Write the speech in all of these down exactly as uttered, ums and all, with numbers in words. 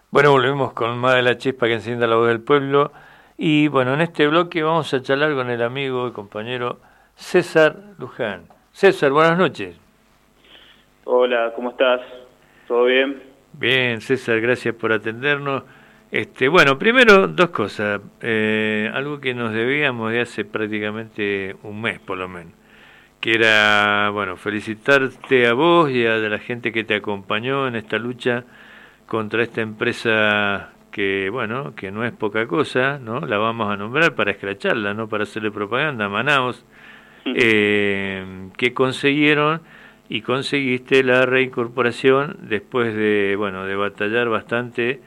Bueno, volvemos con más de la chispa que encienda la voz del pueblo. Y bueno, en este bloque vamos a charlar con el amigo y compañero César Luján. César, buenas noches. Hola, ¿cómo estás? ¿Todo bien? Bien, César, gracias por atendernos. Este, bueno, primero dos cosas. Eh, algo que nos debíamos de hace prácticamente un mes, por lo menos. Que era, bueno, felicitarte a vos y a la gente que te acompañó en esta lucha contra esta empresa que, bueno, que no es poca cosa, ¿no? La vamos a nombrar para escracharla, no para hacerle propaganda, Manaos, eh, que consiguieron y conseguiste la reincorporación después de, bueno, de batallar bastante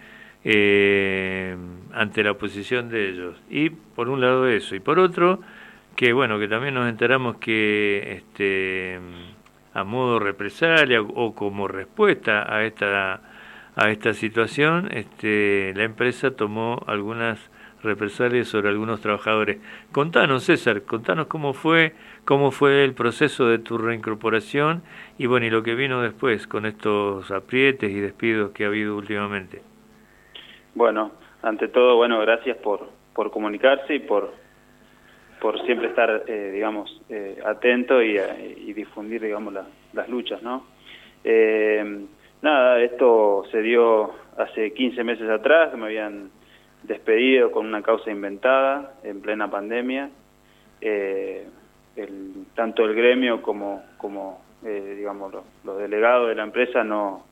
eh, ante la oposición de ellos. Y por un lado eso, y por otro, que bueno, que también nos enteramos que este a modo represalia o como respuesta a esta a esta situación, este, la empresa tomó algunas represalias sobre algunos trabajadores. Contanos, César, contanos cómo fue, cómo fue el proceso de tu reincorporación y bueno, y lo que vino después con estos aprietes y despidos que ha habido últimamente. Bueno, ante todo, bueno, gracias por, por comunicarse y por, por siempre estar, eh, digamos, eh, atento y, y difundir, digamos, la, las luchas, ¿no? Eh, nada, esto se dio hace quince meses atrás, que me habían despedido con una causa inventada en plena pandemia. Eh, el, tanto el gremio como, como eh, digamos, los, los delegados de la empresa no...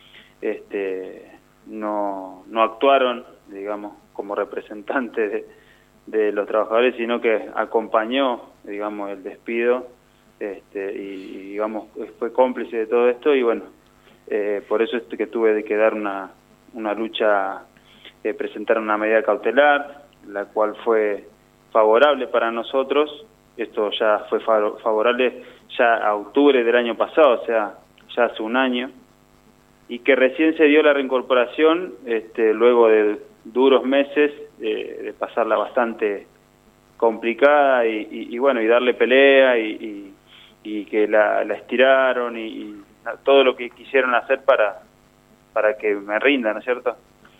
Este, no, no actuaron, digamos, como representantes de, de los trabajadores, sino que acompañó, digamos, el despido este, y, y, digamos, fue cómplice de todo esto y, bueno, eh, por eso es que tuve que dar una, una lucha, eh, presentar una medida cautelar, la cual fue favorable para nosotros. Esto ya fue favorable ya a octubre del año pasado, o sea, ya hace un año, y que recién se dio la reincorporación este, luego de duros meses eh, de pasarla bastante complicada y, y, y bueno, y darle pelea y, y, y que la, la estiraron y, y todo lo que quisieron hacer para, para que me rinda, ¿no es cierto?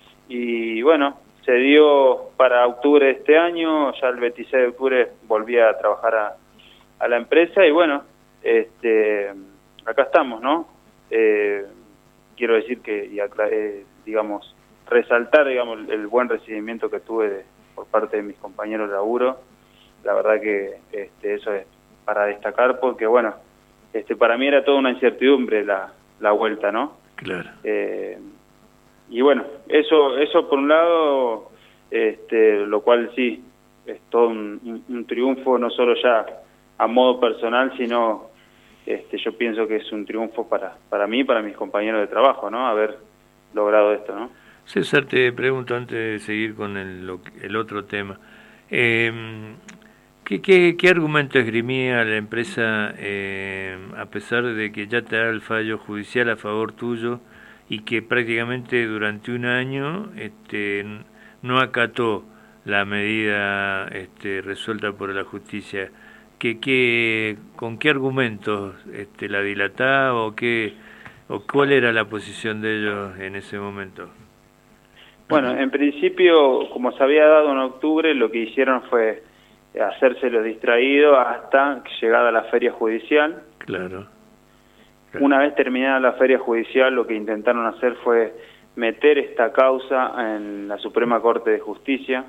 Y bueno, se dio para octubre de este año, ya el veintiséis de octubre volví a trabajar a, a la empresa y bueno, este, acá estamos, ¿no? Eh, quiero decir que, y eh, digamos, resaltar, digamos, el, el buen recibimiento que tuve de, por parte de mis compañeros de laburo. La verdad que este, eso es para destacar porque, bueno, este, para mí era toda una incertidumbre la, la vuelta, ¿no? Claro. Eh, y bueno, eso, eso por un lado, este, lo cual sí, es todo un, un, un triunfo, no solo ya a modo personal, sino... Este, yo pienso que es un triunfo para, para mí y para mis compañeros de trabajo, ¿no? Haber logrado esto, ¿no? César, te pregunto antes de seguir con el, el otro tema. Eh, ¿qué, qué, ¿Qué argumento esgrimía la empresa eh, a pesar de que ya te da el fallo judicial a favor tuyo y que prácticamente durante un año este, no acató la medida este, resuelta por la justicia? ¿Qué, qué, ¿Con qué argumentos este, la dilataba o, qué, o cuál era la posición de ellos en ese momento? Bueno, en principio, como se había dado en octubre, lo que hicieron fue hacerse los distraídos hasta llegada a la feria judicial. Claro, claro. Una vez terminada la feria judicial, lo que intentaron hacer fue meter esta causa en la Suprema Corte de Justicia.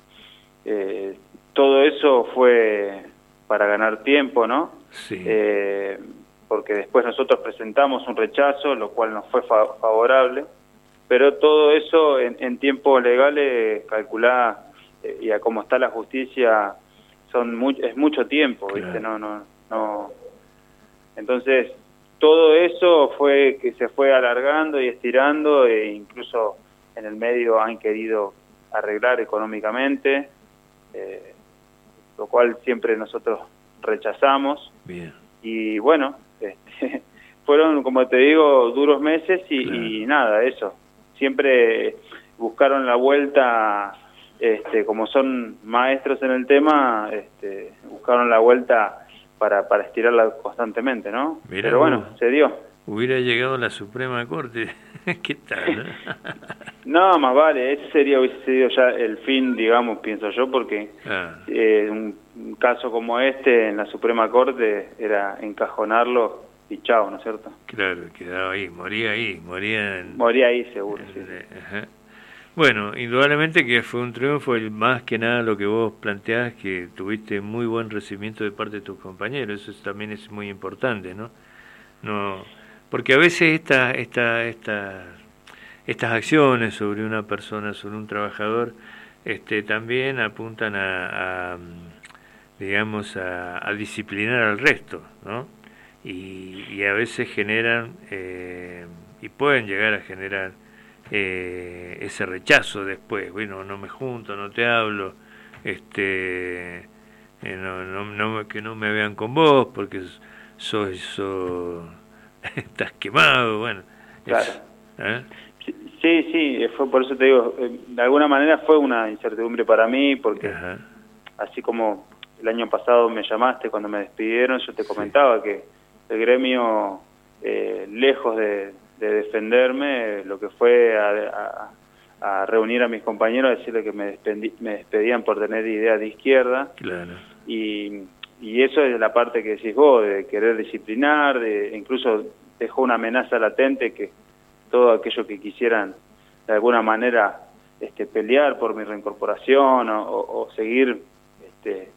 Eh, todo eso fue para ganar tiempo, ¿no? Sí. Eh, porque después nosotros presentamos un rechazo, lo cual nos fue fa favorable, pero todo eso en, en tiempos legales, calculá, eh, y a cómo está la justicia, son muy, es mucho tiempo, Claro. ¿viste? No, no, no. Entonces, todo eso fue que se fue alargando y estirando, e incluso en el medio han querido arreglar económicamente, eh, lo cual siempre nosotros rechazamos. Bien. Y bueno, este, fueron, como te digo, duros meses y, Claro. y nada, eso. Siempre buscaron la vuelta, este, como son maestros en el tema, este, buscaron la vuelta para, para estirarla constantemente, ¿no? Mirá Pero bueno, vos. se dio. hubiera llegado a la Suprema Corte. ¿Qué tal? ¿no? No, más vale, ese sería, hubiese sido ya el fin, digamos, pienso yo, porque ah. eh, un, un caso como este en la Suprema Corte era encajonarlo y chao, ¿no es cierto? Claro, quedaba ahí, moría ahí, moría en, moría ahí seguro, en, sí. Ajá. Bueno, indudablemente que fue un triunfo, y más que nada lo que vos planteás, que tuviste muy buen recibimiento de parte de tus compañeros, eso también es muy importante, ¿no? No, porque a veces esta, esta, esta, estas acciones sobre una persona, sobre un trabajador, este, también apuntan a, a digamos, a, a disciplinar al resto, ¿no? Y, y a veces generan, eh, y pueden llegar a generar eh, ese rechazo después, bueno, no me junto, no te hablo, este, eh, no, no, no, que no me vean con vos porque sos, sos estás quemado, bueno. Claro. Es, ¿eh? Sí, sí, fue por eso te digo, de alguna manera fue una incertidumbre para mí, porque Ajá. así como el año pasado me llamaste cuando me despidieron, yo te comentaba sí. que el gremio, eh, lejos de, de defenderme, lo que fue a, a, a reunir a mis compañeros, a decirle que me, despedí, me despedían por tener ideas de izquierda. Claro. Y, y eso es la parte que decís vos, de querer disciplinar, de incluso dejó una amenaza latente que todo aquello que quisieran de alguna manera este, pelear por mi reincorporación o, o, o seguir, este,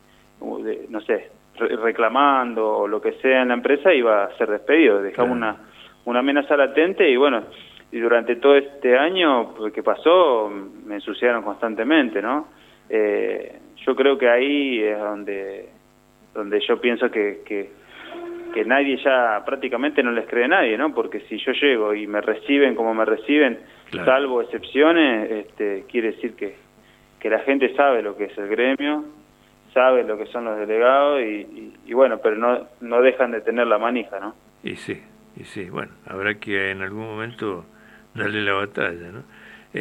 no sé, reclamando o lo que sea en la empresa, iba a ser despedido. Dejamos claro. una, una amenaza latente y bueno, y durante todo este año que pasó me ensuciaron constantemente, ¿no? Eh, yo creo que ahí es donde donde yo pienso que, que, que nadie ya prácticamente no les cree a nadie, ¿no? Porque si yo llego y me reciben como me reciben, claro. salvo excepciones, este, quiere decir que, que la gente sabe lo que es el gremio, sabe lo que son los delegados y, y, y bueno, pero no, no dejan de tener la manija, ¿no? Y sí, y sí, bueno, habrá que en algún momento darle la batalla, ¿no?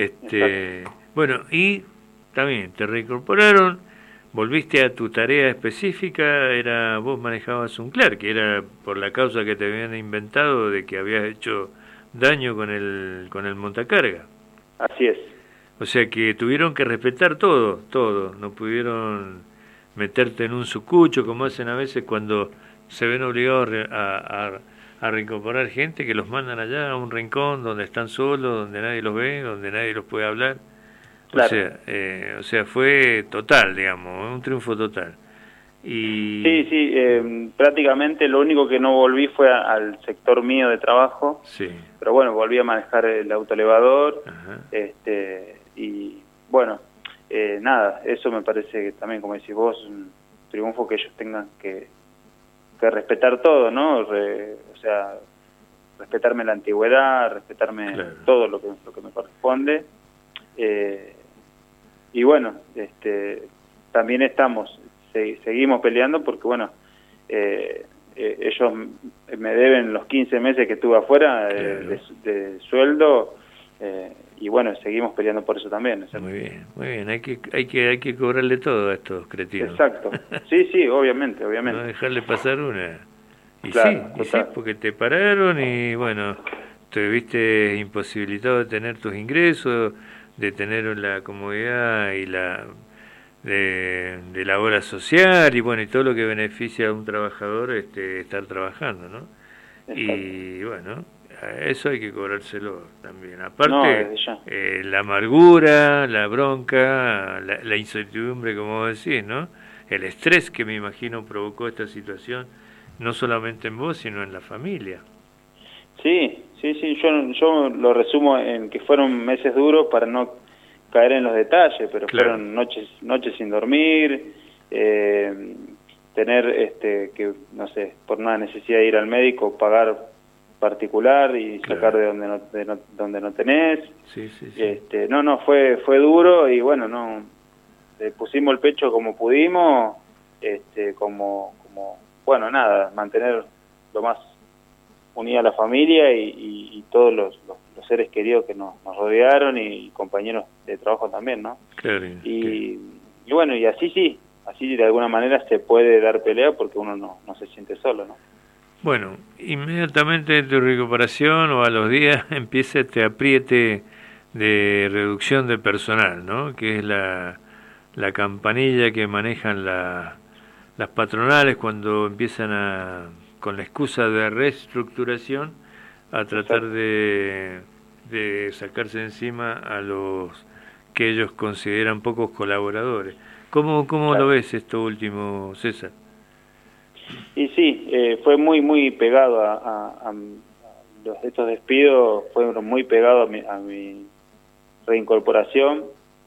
Este, Exacto. Bueno, y también te reincorporaron, volviste a tu tarea específica, era vos manejabas un CLAR, que era por la causa que te habían inventado de que habías hecho daño con el, con el montacarga. Así es. O sea que tuvieron que respetar todo, todo, no pudieron meterte en un sucucho como hacen a veces cuando se ven obligados a, a, a reincorporar gente, que los mandan allá a un rincón donde están solos, donde nadie los ve, donde nadie los puede hablar. Claro. O sea, eh, o sea, fue total, digamos, un triunfo total. Y... Sí, sí, eh, prácticamente lo único que no volví fue a, al sector mío de trabajo, sí. pero bueno, volví a manejar el autoelevador, Ajá. este y bueno, eh, nada, eso me parece que también, como decís vos, un triunfo que ellos tengan que, que respetar todo, ¿no? Re, o sea, respetarme la antigüedad, respetarme claro. todo lo que, lo que me corresponde. Eh, y bueno, este también estamos, se, seguimos peleando porque bueno, eh, eh, ellos me deben los quince meses que estuve afuera de, claro. de, de sueldo, eh, y bueno, seguimos peleando por eso también, ¿no? Muy bien, muy bien, hay que hay que hay que cobrarle todo a estos cretinos. Exacto, sí, sí, obviamente, obviamente. No dejarle pasar una. Y claro, sí, y sí, porque te pararon y bueno, te viste imposibilitado de tener tus ingresos, de tener la comodidad y la de, de la obra social y bueno, y todo lo que beneficia a un trabajador este estar trabajando, ¿no? Exacto. Y bueno, eso hay que cobrárselo también. Aparte, no, eh, la amargura, la bronca, la, la incertidumbre, como vos decís, ¿no? El estrés que me imagino provocó esta situación, no solamente en vos, sino en la familia. Sí, sí, sí, yo, yo lo resumo en que fueron meses duros para no caer en los detalles, pero claro. fueron noches noches sin dormir, eh, tener este que, no sé, por una necesidad de ir al médico, pagar particular y claro. sacar de donde no, de no, donde no tenés. Sí, sí, sí. Este, no, no, fue fue duro y bueno, no le pusimos el pecho como pudimos, este, como, como bueno, nada, mantener lo más unida a la familia y, y, y todos los, los, los seres queridos que nos, nos rodearon y, y compañeros de trabajo también, ¿no? Claro. Y, y bueno, y así sí, así de alguna manera se puede dar pelea porque uno no, no se siente solo, ¿no? Bueno, inmediatamente de tu recuperación o a los días empieza este apriete de reducción de personal, ¿no? Que es la, la campanilla que manejan la, las patronales cuando empiezan a, con la excusa de reestructuración, a tratar de, de sacarse encima a los que ellos consideran pocos colaboradores. ¿Cómo, cómo lo Claro. ves esto último, César? Y sí, eh, fue muy, muy pegado a, a, a los, estos despidos, fueron muy pegados a mi, a mi reincorporación.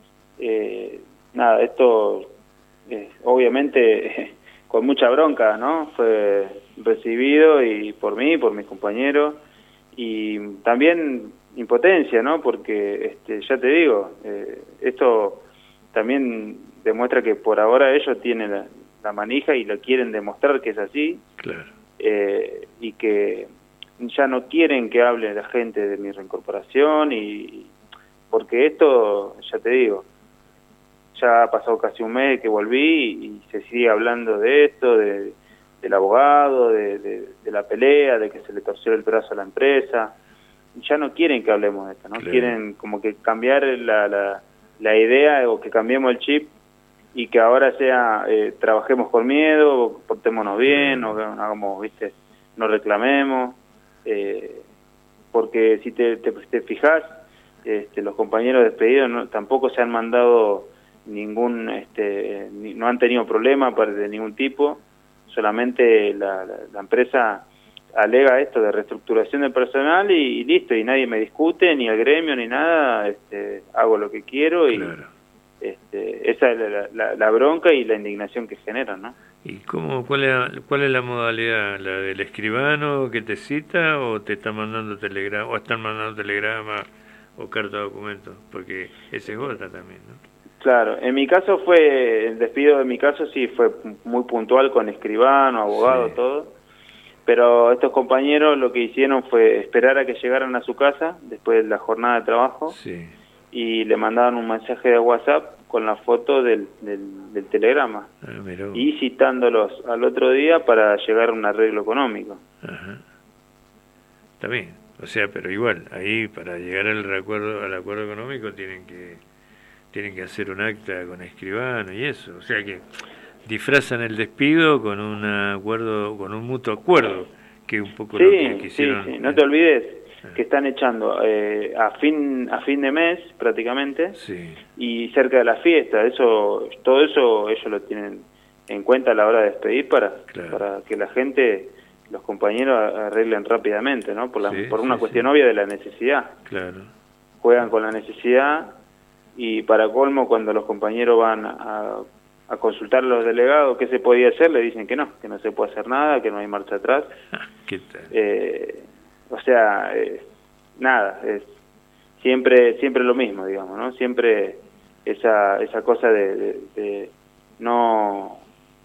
Eh, nada, esto eh, obviamente con mucha bronca, ¿no? Fue recibido y por mí, por mis compañeros, y también impotencia, ¿no? Porque, este, ya te digo, eh, esto también demuestra que por ahora ellos tienen la, la manija y lo quieren demostrar que es así. Claro. Eh, y que ya no quieren que hable la gente de mi reincorporación, y porque esto, ya te digo, ya ha pasado casi un mes que volví y se sigue hablando de esto, de, del abogado, de, de, de la pelea, de que se le torció el brazo a la empresa. Ya no quieren que hablemos de esto, ¿no? Claro. Quieren como que cambiar la, la, la idea, o que cambiemos el chip, y que ahora sea, eh, trabajemos con miedo, portémonos bien, no hagamos, viste, no reclamemos, eh, porque si te, te, te fijas, este, los compañeros despedidos no, tampoco se han mandado ningún, este, ni, no han tenido problema de ningún tipo, solamente la, la, la empresa alega esto de reestructuración del personal y, y listo, y nadie me discute, ni el gremio, ni nada, este, hago lo que quiero y... Claro. Este, esa es la, la, la bronca y la indignación que generan, ¿no? ¿Y cómo, cuál es, cuál es la modalidad? ¿La del escribano que te cita o te está mandando telegrama, o están mandando telegrama o carta de documento? Porque ese es otra también, ¿no? Claro, en mi caso fue, el despido de mi caso sí fue muy puntual con escribano, abogado, sí, todo, pero estos compañeros lo que hicieron fue esperar a que llegaran a su casa después de la jornada de trabajo. Sí. Y le mandaban un mensaje de WhatsApp con la foto del, del, del telegrama, ah, mirá vos, y citándolos al otro día para llegar a un arreglo económico. Ajá. Está bien, o sea, pero igual, ahí para llegar al acuerdo, al acuerdo económico tienen que tienen que hacer un acta con escribano y eso, o sea que disfrazan el despido con un acuerdo, con un mutuo acuerdo, que un poco sí, lo que quisieron. Sí, sí, no te olvides que están echando eh, a fin a fin de mes prácticamente, sí, y cerca de la fiesta. Eso, todo eso ellos lo tienen en cuenta a la hora de despedir para, claro, para que la gente, los compañeros arreglen rápidamente, ¿no? Por, la, sí, por una sí, cuestión sí. obvia de la necesidad. Claro. Juegan con la necesidad, y para colmo, cuando los compañeros van a, a consultar a los delegados qué se podía hacer, le dicen que no, que no se puede hacer nada, que no hay marcha atrás. ¿Qué tal? Eh, O sea, eh, nada, es siempre siempre lo mismo, digamos, ¿no? Siempre esa esa cosa de, de, de no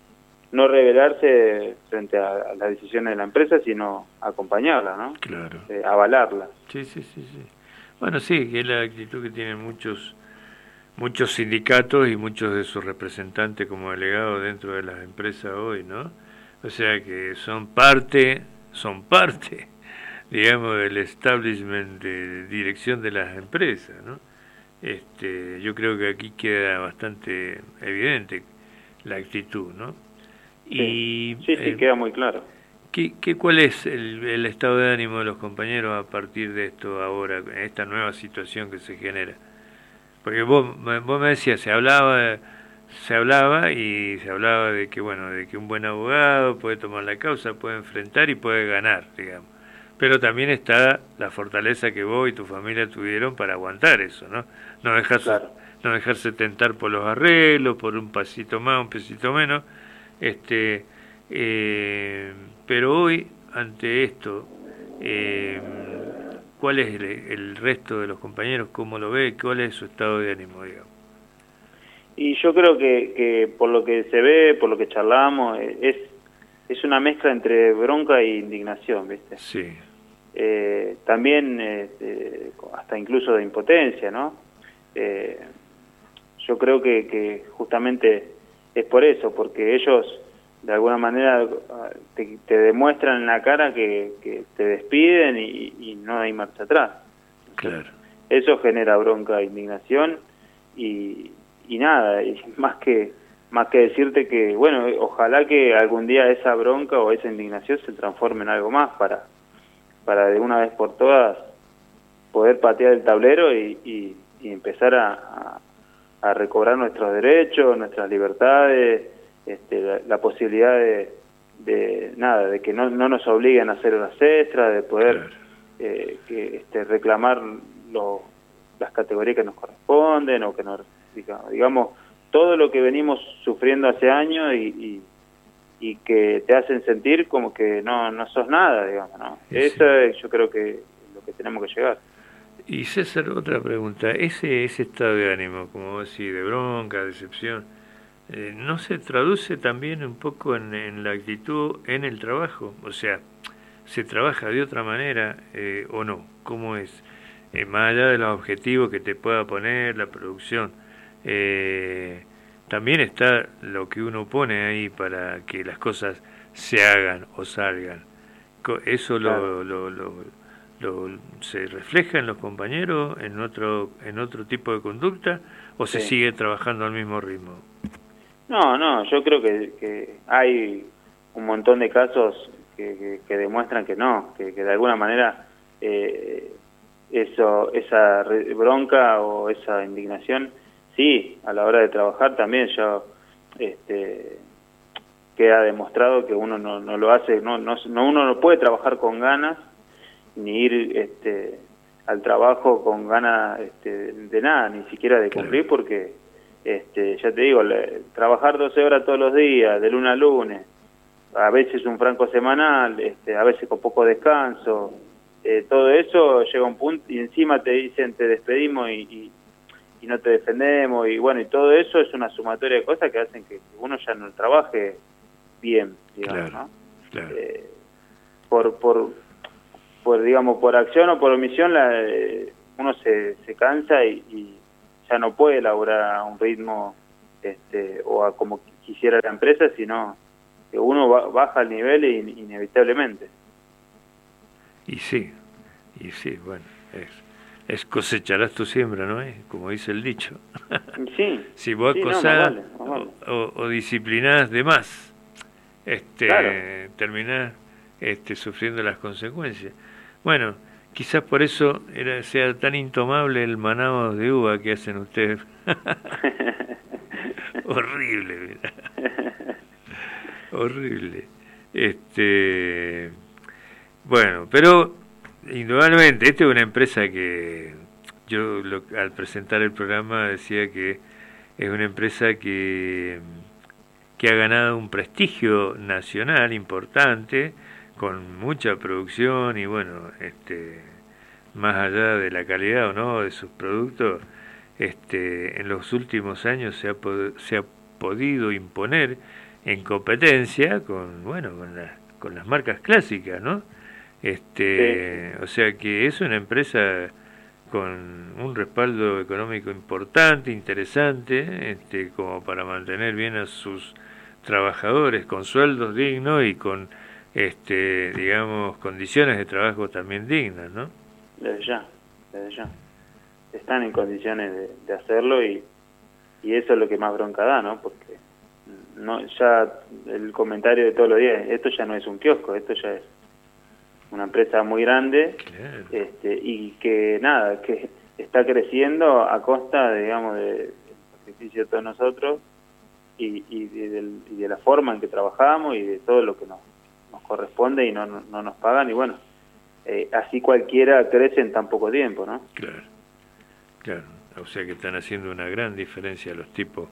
no rebelarse frente a, a las decisiones de la empresa, sino acompañarla, ¿no? Claro. Eh, avalarla. Sí, sí, sí, sí. Bueno, sí, que es la actitud que tienen muchos muchos sindicatos y muchos de sus representantes como delegados dentro de las empresas hoy, ¿no? O sea que son parte, son parte digamos, del establishment de dirección de las empresas, ¿no? Este, yo creo que aquí queda bastante evidente la actitud, ¿no? Sí, Y, sí, sí, eh, queda muy claro. ¿qué, qué, ¿Cuál es el, el estado de ánimo de los compañeros a partir de esto ahora, en esta nueva situación que se genera? Porque vos, vos me decías, se hablaba, se hablaba y se hablaba de que, bueno, de que un buen abogado puede tomar la causa, puede enfrentar y puede ganar, digamos. Pero también está la fortaleza que vos y tu familia tuvieron para aguantar eso, ¿no? No dejarse, claro, no dejarse tentar por los arreglos, por un pasito más, un pesito menos. Este, eh, pero hoy, ante esto, eh, ¿cuál es el, el resto de los compañeros? ¿Cómo lo ve? ¿Cuál es su estado de ánimo, digamos? Y yo creo que, que por lo que se ve, por lo que charlamos, es es una mezcla entre bronca e indignación, ¿viste? Sí. Eh, también eh, hasta incluso de impotencia, ¿no? Eh, yo creo que, que justamente es por eso, porque ellos de alguna manera te, te demuestran en la cara que, que te despiden y, y no hay marcha atrás. Claro. Eso genera bronca, indignación y, y nada, y más que más que decirte que, bueno, ojalá que algún día esa bronca o esa indignación se transforme en algo más para, para de una vez por todas poder patear el tablero y, y, y empezar a, a, a recobrar nuestros derechos, nuestras libertades, este, la, la posibilidad de, de nada, de que no, no nos obliguen a hacer horas extras, de poder claro. eh, que, este, reclamar lo, las categorías que nos corresponden o que nos, digamos, todo lo que venimos sufriendo hace años y, y, y que te hacen sentir como que no, no sos nada, digamos, ¿no? Sí, Eso sí. es, yo creo que es lo que tenemos que llegar. Y César, otra pregunta, ese, ese estado de ánimo, como vos decís, de bronca, decepción, eh, ¿no se traduce también un poco en, en la actitud en el trabajo? O sea, ¿se trabaja de otra manera eh, o no? ¿Cómo es? Eh, más allá de los objetivos que te pueda poner la producción, eh, también está lo que uno pone ahí para que las cosas se hagan o salgan. ¿Eso lo, lo, lo, lo, lo se refleja en los compañeros, en otro, en otro tipo de conducta, o se sí. sigue trabajando al mismo ritmo? No, no, yo creo que, que hay un montón de casos que, que, que demuestran que no, que, que de alguna manera eh, eso, esa bronca o esa indignación, sí, a la hora de trabajar también ya este, queda demostrado que uno no, no lo hace, no, no, no uno no puede trabajar con ganas ni ir este, al trabajo con ganas este, de nada, ni siquiera de cumplir, claro. porque este, ya te digo, le, trabajar doce horas todos los días, de lunes a lunes, a veces un franco semanal, este, a veces con poco descanso, eh, todo eso llega a un punto y encima te dicen te despedimos y, y, y no te defendemos y bueno, y todo eso es una sumatoria de cosas que hacen que uno ya no trabaje bien, digamos, claro, ¿no? Claro. Eh, por, por, por, digamos, por acción o por omisión la, eh, uno se, se cansa y, y ya no puede elaborar a un ritmo este, o a como quisiera la empresa, sino que uno va, baja el nivel in, inevitablemente. Y sí, y sí, bueno, es, es cosecharás tu siembra, ¿no es? Como dice el dicho. Sí. Si vos sí, acosás no, no vale, no vale. o, o, o disciplinás de más, este, claro. terminás este, sufriendo las consecuencias. Bueno, quizás por eso era, sea tan intomable el manado de uva que hacen ustedes. Horrible, mira. Horrible. Este, bueno, pero indudablemente, esta es una empresa que yo lo, al presentar el programa decía que es una empresa que, que ha ganado un prestigio nacional importante, con mucha producción y bueno, este, más allá de la calidad o no de sus productos, este, en los últimos años se ha, se ha podido imponer en competencia con bueno con, la, con las marcas clásicas, ¿no? Este, sí. O sea que es una empresa con un respaldo económico importante, interesante, este, como para mantener bien a sus trabajadores con sueldos dignos y con este, digamos, condiciones de trabajo también dignas, ¿no? Desde ya, desde ya. Están en condiciones de, de hacerlo y, y eso es lo que más bronca da, ¿no? Porque no ya el comentario de todos los días, esto ya no es un kiosco, esto ya es una empresa muy grande, claro. este, y que nada, que está creciendo a costa, digamos, de, del sacrificio de todos nosotros y, y, de, del, y de la forma en que trabajamos y de todo lo que nos, nos corresponde y no, no, no nos pagan y bueno, eh, así cualquiera crece en tan poco tiempo, ¿no? Claro, claro, o sea que están haciendo una gran diferencia los tipos.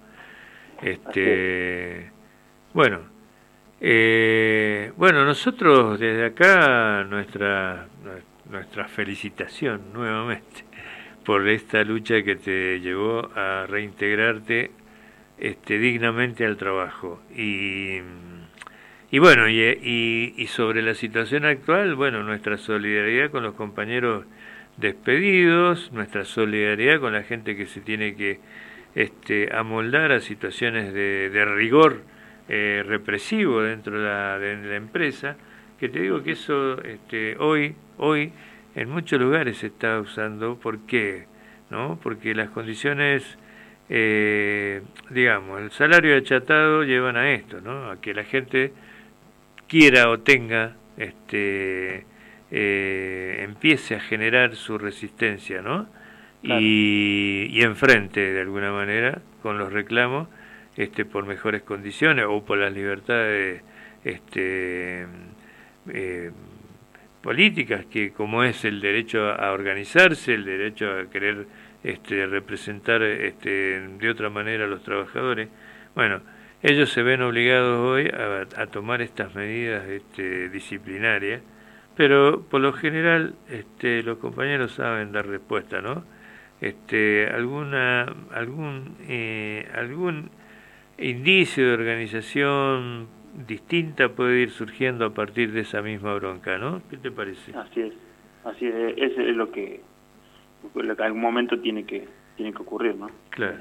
Este, bueno, eh, bueno, nosotros desde acá nuestra nuestra felicitación nuevamente por esta lucha que te llevó a reintegrarte este dignamente al trabajo y y bueno y, y, y sobre la situación actual, bueno, nuestra solidaridad con los compañeros despedidos, nuestra solidaridad con la gente que se tiene que este, amoldar a situaciones de, de rigor eh, represivo dentro de la, de la empresa, que te digo que eso este, hoy, hoy en muchos lugares se está usando. ¿Por qué? ¿No? Porque las condiciones, eh, digamos, el salario achatado llevan a esto, ¿no? A que la gente quiera o tenga, este, eh, empiece a generar su resistencia, ¿no? Claro. Y, y enfrente de alguna manera con los reclamos, este, por mejores condiciones o por las libertades, este, eh, políticas, que como es el derecho a organizarse, el derecho a querer este, representar este, de otra manera a los trabajadores. Bueno, ellos se ven obligados hoy a, a tomar estas medidas este, disciplinarias, pero por lo general este, los compañeros saben dar respuesta, ¿no? Este, alguna algún eh, algún indicio de organización distinta puede ir surgiendo a partir de esa misma bronca, ¿no? ¿Qué te parece? Así es, así es, eso es lo que, lo que en algún momento tiene que tiene que ocurrir, ¿no? Claro.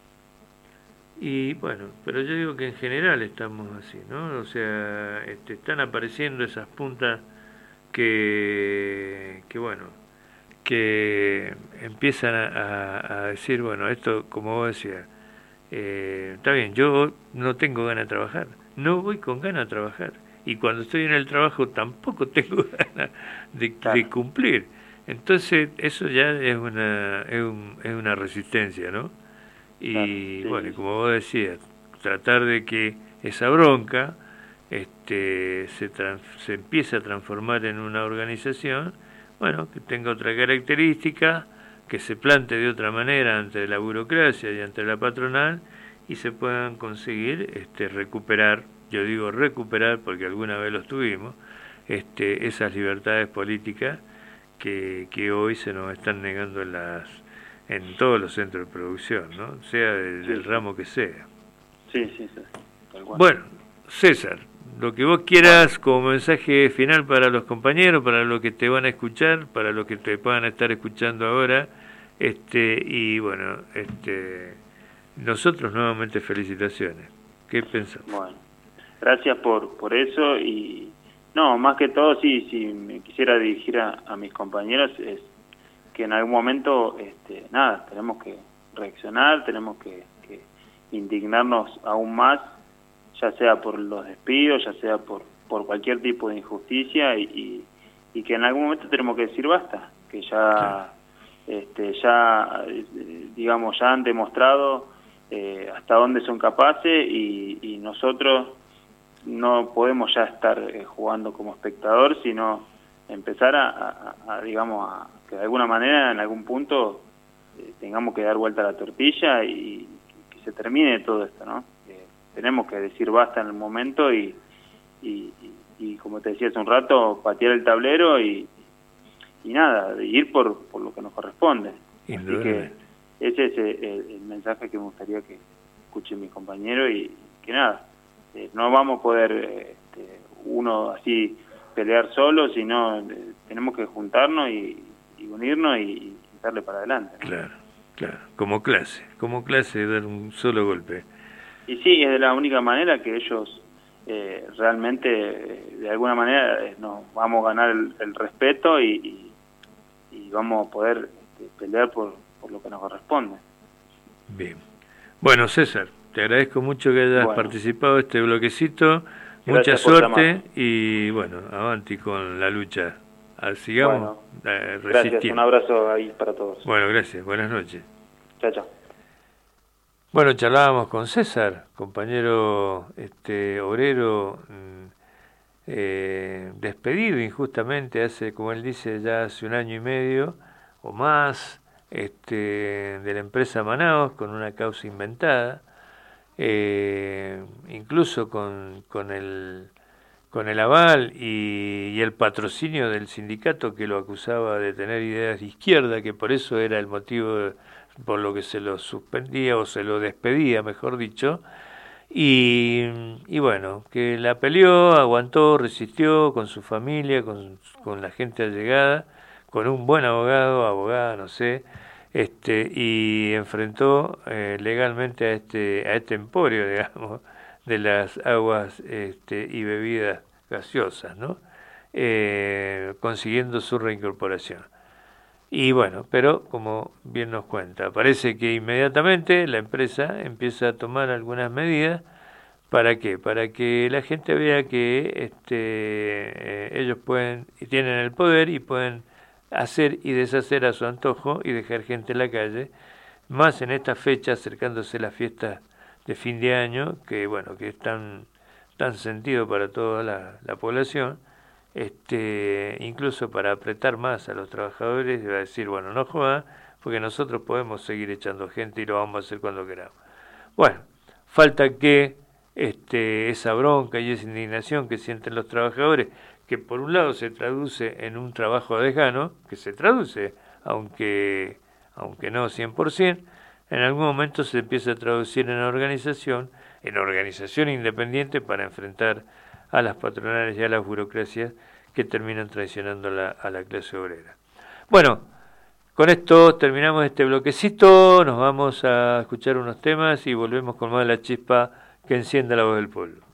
Y bueno, pero yo digo que en general estamos así, ¿no? O sea, este, están apareciendo esas puntas que, que bueno, que empiezan a, a decir, bueno, esto, como vos decías, eh, está bien, yo no tengo ganas de trabajar, no voy con ganas de trabajar, y cuando estoy en el trabajo tampoco tengo ganas de, claro. de cumplir. Entonces, eso ya es una, es, un, es una resistencia, ¿no? Y claro, sí, bueno, como vos decías, tratar de que esa bronca este, se, trans, se empiece a transformar en una organización, bueno, que tenga otra característica, que se plante de otra manera ante la burocracia y ante la patronal, y se puedan conseguir este, recuperar, yo digo recuperar porque alguna vez los tuvimos, este, esas libertades políticas que, que hoy se nos están negando en las en todos los centros de producción, ¿no? Sea del, sí, del ramo que sea. Sí, sí, sí. Bueno, César, lo que vos quieras como mensaje final para los compañeros, para los que te van a escuchar, para los que te puedan estar escuchando ahora, este y bueno, este nosotros nuevamente felicitaciones. ¿Qué pensás? Bueno, gracias por por eso y no, más que todo sí, sí me quisiera dirigir a, a mis compañeros es que en algún momento, este, nada, tenemos que reaccionar, tenemos que, que indignarnos aún más, ya sea por los despidos, ya sea por, por cualquier tipo de injusticia, y, y, y que en algún momento tenemos que decir basta, que ya, sí. este, ya digamos, ya han demostrado eh, hasta dónde son capaces, y, y nosotros no podemos ya estar eh, jugando como espectador, sino empezar a, a, a digamos, a que de alguna manera, en algún punto, eh, tengamos que dar vuelta a la tortilla y que se termine todo esto, ¿no? Eh, tenemos que decir basta en el momento y, y, y, y, como te decía hace un rato, patear el tablero y, y nada, ir por, por lo que nos corresponde. Así que ese es el, el mensaje que me gustaría que escuchen mis compañeros y que nada, eh, no vamos a poder eh, este, uno así pelear solo, sino eh, tenemos que juntarnos y y unirnos y, y darle para adelante, ¿no? Claro, claro, como clase, como clase dar un solo golpe. Y sí, es de la única manera que ellos eh, realmente, eh, de alguna manera, eh, nos vamos a ganar el, el respeto y, y, y vamos a poder este, pelear por, por lo que nos corresponde. Bien. Bueno, César, te agradezco mucho que hayas bueno. participado de este bloquecito, mucha suerte y bueno, avanti con la lucha. Sigamos bueno, eh, gracias, un abrazo ahí para todos. Bueno, gracias, buenas noches. Chao, chao. Bueno, charlábamos con César, compañero este obrero eh, despedido injustamente hace, como él dice, ya hace un año y medio o más, este de la empresa Manaos, con una causa inventada, eh, incluso con, con el con el aval y, y el patrocinio del sindicato que lo acusaba de tener ideas de izquierda, que por eso era el motivo por lo que se lo suspendía o se lo despedía, mejor dicho, y, y bueno, que la peleó, aguantó, resistió con su familia, con, con la gente allegada, con un buen abogado, abogada, no sé, este y enfrentó eh, legalmente a este, a este emporio, digamos, de las aguas este, y bebidas gaseosas, ¿no? Eh, consiguiendo su reincorporación. Y bueno, pero como bien nos cuenta, parece que inmediatamente la empresa empieza a tomar algunas medidas. ¿Para qué? Para que la gente vea que este, eh, ellos pueden y tienen el poder y pueden hacer y deshacer a su antojo y dejar gente en la calle, más en esta fecha acercándose las fiestas de fin de año, que bueno, que es tan, tan sentido para toda la, la población, este, incluso para apretar más a los trabajadores y va a decir, bueno, no jodan, porque nosotros podemos seguir echando gente y lo vamos a hacer cuando queramos. Bueno, falta que este, esa bronca y esa indignación que sienten los trabajadores, que por un lado se traduce en un trabajo desgano, que se traduce, aunque, aunque no cien por ciento, en algún momento se empieza a traducir en organización, en organización independiente para enfrentar a las patronales y a las burocracias que terminan traicionando la, a la clase obrera. Bueno, con esto terminamos este bloquecito, nos vamos a escuchar unos temas y volvemos con más de La Chispa que encienda la voz del pueblo.